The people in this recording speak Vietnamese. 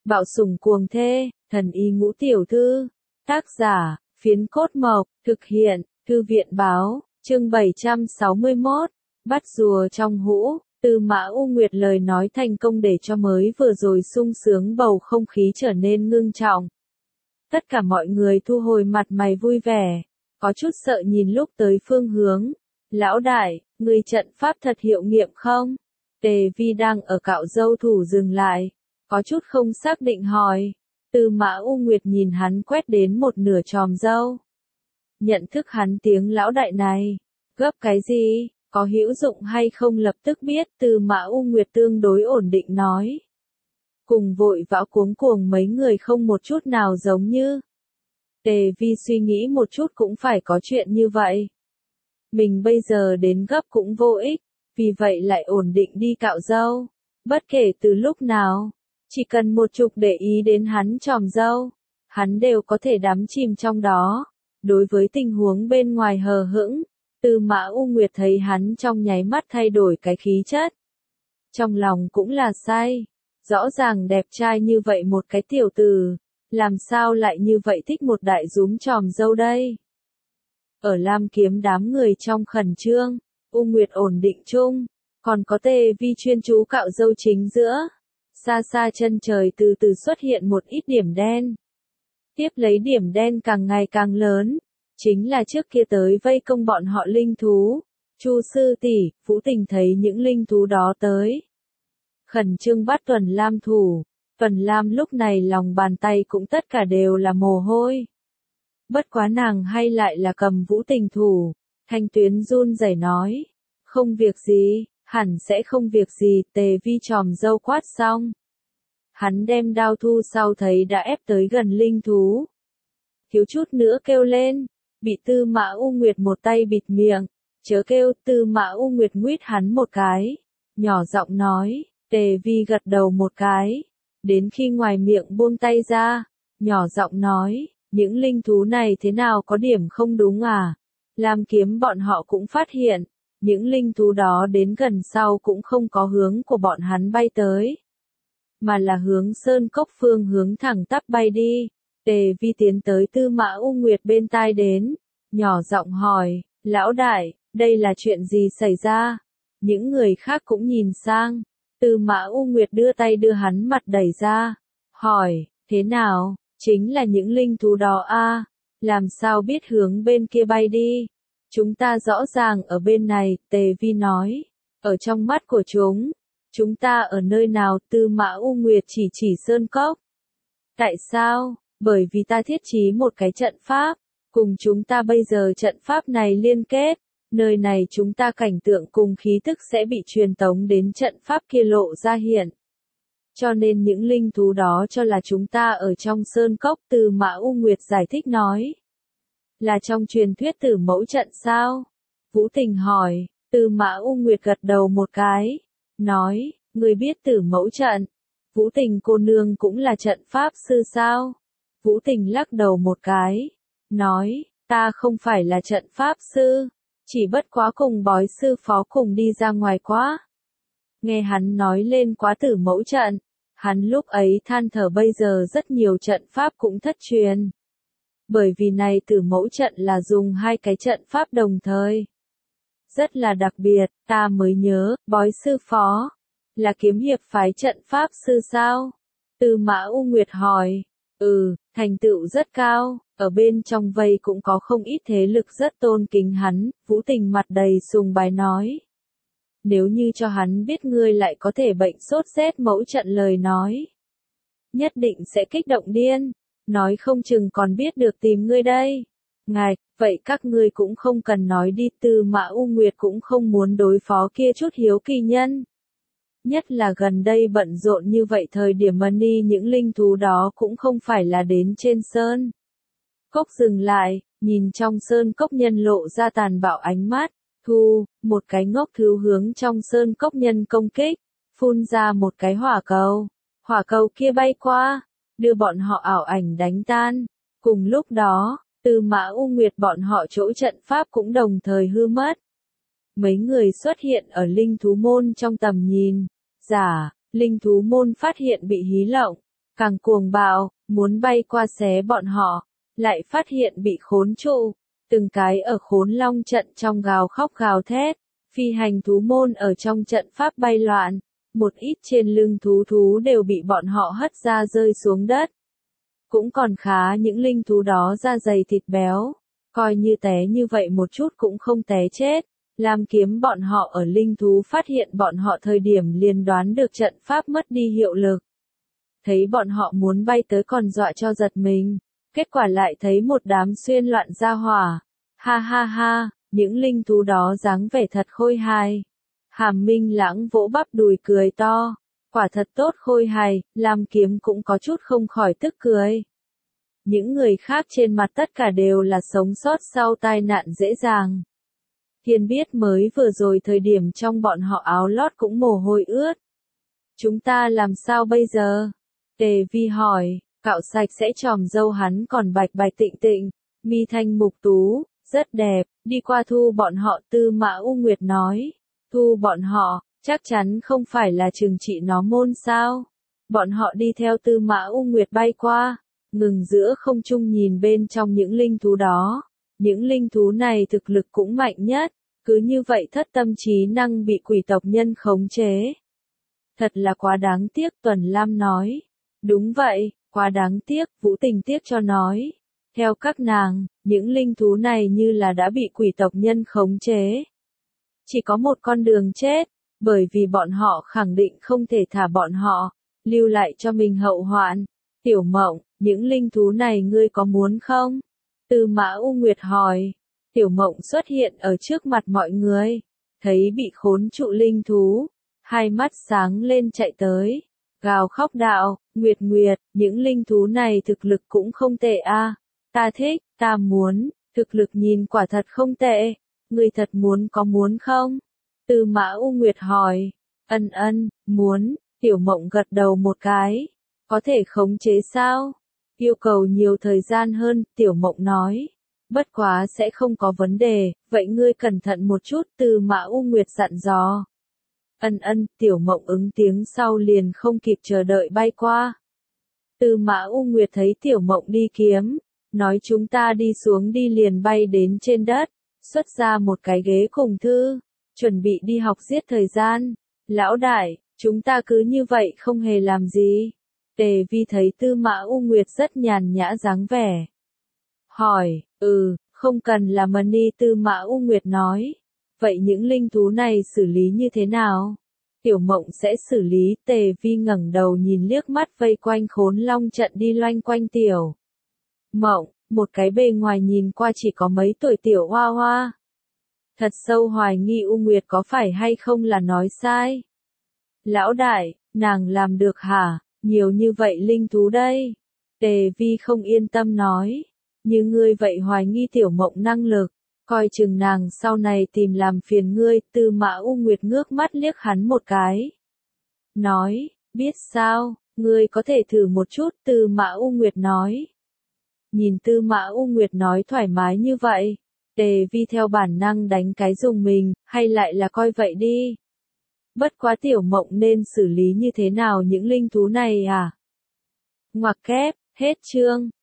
Bạo sủng cuồng thê, thần y ngũ tiểu thư. Tác giả, Phiến Cốt Mộc, thực hiện, Thư viện báo, chương 761, bắt rùa trong hũ. Tư Mã U Nguyệt lời nói thành công để cho mới vừa rồi sung sướng bầu không khí trở nên ngưng trọng. Tất cả mọi người thu hồi mặt mày vui vẻ, có chút sợ nhìn lúc tới phương hướng. Lão đại, người trận pháp thật hiệu nghiệm không? Tề Vi đang ở cạo râu thủ dừng lại, có chút không xác định hỏi. Tư Mã U Nguyệt nhìn hắn quét đến một nửa chòm râu. Nhận thức hắn tiếng lão đại này, gấp cái gì, có hữu dụng hay không lập tức biết. Tư Mã U Nguyệt tương đối ổn định nói. Cùng vội vã cuống cuồng mấy người không một chút nào giống như. Tề Vi suy nghĩ một chút cũng phải có chuyện như vậy. Mình bây giờ đến gấp cũng vô ích, vì vậy lại ổn định đi cạo râu. Bất kể từ lúc nào, chỉ cần một chút để ý đến hắn chòm râu, hắn đều có thể đắm chìm trong đó. Đối với tình huống bên ngoài hờ hững, Tư Mã U Nguyệt thấy hắn trong nháy mắt thay đổi cái khí chất. Trong lòng cũng là say, rõ ràng đẹp trai như vậy một cái tiểu tử, làm sao lại như vậy thích một đại dúm chòm râu đây? Ở Lam Kiếm đám người trong khẩn trương, U Nguyệt ổn định chung, còn có Tề Vi chuyên chú cạo râu chính giữa. Xa xa chân trời từ từ xuất hiện một ít điểm đen. Tiếp lấy điểm đen càng ngày càng lớn, chính là trước kia tới vây công bọn họ linh thú. Chu sư tỷ, Vũ Tình thấy những linh thú đó tới, khẩn trương bắt Tuần Lam thủ. Tuần Lam lúc này lòng bàn tay cũng tất cả đều là mồ hôi. Bất quá nàng hay lại là cầm Vũ Tình thủ. Thanh Tuyến run rẩy nói, không việc gì, hẳn sẽ không việc gì. Tề Vi chòm râu quát xong, hắn đem đao thu sau thấy đã ép tới gần linh thú, thiếu chút nữa kêu lên, bị Tư Mã U Nguyệt một tay bịt miệng. Chớ kêu. Tư Mã U Nguyệt nguyết hắn một cái, nhỏ giọng nói. Tề Vi gật đầu một cái, đến khi ngoài miệng buông tay ra, nhỏ giọng nói, những linh thú này thế nào có điểm không đúng à? Lam Kiếm bọn họ cũng phát hiện, những linh thú đó đến gần sau cũng không có hướng của bọn hắn bay tới, mà là hướng sơn cốc phương hướng thẳng tắp bay đi. Tề Vi tiến tới Tư Mã U Nguyệt bên tai đến, nhỏ giọng hỏi, lão đại, đây là chuyện gì xảy ra? Những người khác cũng nhìn sang. Tư Mã U Nguyệt đưa tay đưa hắn mặt đẩy ra, hỏi, thế nào, chính là những linh thú đó a, làm sao biết hướng bên kia bay đi? Chúng ta rõ ràng ở bên này. Tề Vi nói, ở trong mắt của chúng ta ở nơi nào? Tư Mã U Nguyệt chỉ sơn cốc. Tại sao? Bởi vì ta thiết trí một cái trận pháp, cùng chúng ta bây giờ trận pháp này liên kết. Nơi này chúng ta cảnh tượng cùng khí tức sẽ bị truyền tống đến trận pháp kia lộ ra hiện. Cho nên những linh thú đó cho là chúng ta ở trong sơn cốc. Tư Mã U Nguyệt giải thích nói. Là trong truyền thuyết Tử Mẫu trận sao? Vũ Tình hỏi. Tư Mã U Nguyệt gật đầu một cái, nói, người biết Tử Mẫu trận? Vũ Tình cô nương cũng là trận pháp sư sao? Vũ Tình lắc đầu một cái, nói, ta không phải là trận pháp sư, chỉ bất quá cùng bói sư phó cùng đi ra ngoài quá. Nghe hắn nói lên quá Tử Mẫu trận, hắn lúc ấy than thở bây giờ rất nhiều trận pháp cũng thất truyền. Bởi vì này Tử Mẫu trận là dùng hai cái trận pháp đồng thời. Rất là đặc biệt, ta mới nhớ, bói sư phó, là kiếm hiệp phái trận pháp sư sao? Tư Mã U Nguyệt hỏi, thành tựu rất cao, ở bên trong vây cũng có không ít thế lực rất tôn kính hắn. Vũ Tình mặt đầy sùng bái nói. Nếu như cho hắn biết ngươi lại có thể bệnh sốt rét mẫu trận lời nói, nhất định sẽ kích động điên, nói không chừng còn biết được tìm ngươi đây. Ngài, vậy các ngươi cũng không cần nói đi. Tư Mã U Nguyệt cũng không muốn đối phó kia chút hiếu kỳ nhân. Nhất là gần đây bận rộn như vậy thời điểm money những linh thú đó cũng không phải là đến trên sơn cốc dừng lại, nhìn trong sơn cốc nhân lộ ra tàn bạo ánh mắt. Thu, một cái ngốc thứ hướng trong sơn cốc nhân công kích, phun ra một cái hỏa cầu kia bay qua, đưa bọn họ ảo ảnh đánh tan. Cùng lúc đó, Tư Mã U Nguyệt bọn họ chỗ trận pháp cũng đồng thời hư mất. Mấy người xuất hiện ở linh thú môn trong tầm nhìn. Linh thú môn phát hiện bị hí lộng, càng cuồng bạo, muốn bay qua xé bọn họ, lại phát hiện bị khốn trụ, từng cái ở khốn long trận trong gào khóc gào thét, phi hành thú môn ở trong trận pháp bay loạn, một ít trên lưng thú đều bị bọn họ hất ra rơi xuống đất. Cũng còn khá những linh thú đó da dày thịt béo, coi như té như vậy một chút cũng không té chết. Lam Kiếm bọn họ ở linh thú phát hiện bọn họ thời điểm liền đoán được trận pháp mất đi hiệu lực. Thấy bọn họ muốn bay tới còn dọa cho giật mình, kết quả lại thấy một đám xuyên loạn ra hỏa. Ha ha ha, những linh thú đó dáng vẻ thật khôi hài. Hàm Minh Lãng vỗ bắp đùi cười to, quả thật tốt khôi hài, Lam Kiếm cũng có chút không khỏi tức cười. Những người khác trên mặt tất cả đều là sống sót sau tai nạn dễ dàng. Thiên biết mới vừa rồi thời điểm trong bọn họ áo lót cũng mồ hôi ướt. Chúng ta làm sao bây giờ? Tề Vi hỏi, cạo sạch sẽ chòm râu hắn còn bạch bạch tịnh tịnh, mi thanh mục tú, rất đẹp, đi qua thu bọn họ. Tư Mã U Nguyệt nói, thu bọn họ, chắc chắn không phải là trừng trị nó môn sao? Bọn họ đi theo Tư Mã U Nguyệt bay qua, ngừng giữa không trung nhìn bên trong những linh thú đó. Những linh thú này thực lực cũng mạnh nhất, cứ như vậy thất tâm trí năng bị quỷ tộc nhân khống chế. Thật là quá đáng tiếc, Tuần Lam nói. Đúng vậy, quá đáng tiếc, Vũ Tình tiếc cho nói. Theo các nàng, những linh thú này như là đã bị quỷ tộc nhân khống chế. Chỉ có một con đường chết, bởi vì bọn họ khẳng định không thể thả bọn họ, lưu lại cho mình hậu hoạn. Tiểu Mộng, những linh thú này ngươi có muốn không? Tư Mã U Nguyệt hỏi. Tiểu Mộng xuất hiện ở trước mặt mọi người, thấy bị khốn trụ linh thú, hai mắt sáng lên chạy tới, gào khóc đạo, Nguyệt Nguyệt, những linh thú này thực lực cũng không tệ a, ta thích, ta muốn, thực lực nhìn quả thật không tệ, ngươi thật muốn có muốn không? Tư Mã U Nguyệt hỏi. Ân, muốn, Tiểu Mộng gật đầu một cái, có thể khống chế sao? Yêu cầu nhiều thời gian hơn, Tiểu Mộng nói. Bất quá sẽ không có vấn đề, vậy ngươi cẩn thận một chút, Tư Mã U Nguyệt dặn dò. Ân, Tiểu Mộng ứng tiếng sau liền không kịp chờ đợi bay qua. Tư Mã U Nguyệt thấy Tiểu Mộng đi kiếm, nói chúng ta đi xuống đi, liền bay đến trên đất, xuất ra một cái ghế cùng thư, chuẩn bị đi học giết thời gian. Lão đại, chúng ta cứ như vậy không hề làm gì. Tề Vi thấy Tư Mã U Nguyệt rất nhàn nhã dáng vẻ. Hỏi, không cần là money. Tư Mã U Nguyệt nói. Vậy những linh thú này xử lý như thế nào? Tiểu Mộng sẽ xử lý. Tề Vi ngẩng đầu nhìn liếc mắt vây quanh khốn long trận đi loanh quanh Tiểu Mộng, một cái bề ngoài nhìn qua chỉ có mấy tuổi tiểu hoa hoa. Thật sâu hoài nghi U Nguyệt có phải hay không là nói sai. Lão đại, nàng làm được hả? Nhiều như vậy linh thú đây. Tề Vi không yên tâm nói. Như ngươi vậy hoài nghi Tiểu Mộng năng lực, coi chừng nàng sau này tìm làm phiền ngươi. Tư Mã U Nguyệt ngước mắt liếc hắn một cái. Nói, biết sao, ngươi có thể thử một chút. Tư Mã U Nguyệt nói. Nhìn Tư Mã U Nguyệt nói thoải mái như vậy, Tề Vi theo bản năng đánh cái dùng mình, hay lại là coi vậy đi. Bất quá Tiểu Mộng nên xử lý như thế nào những linh thú này à? Ngoặc kép, hết chương.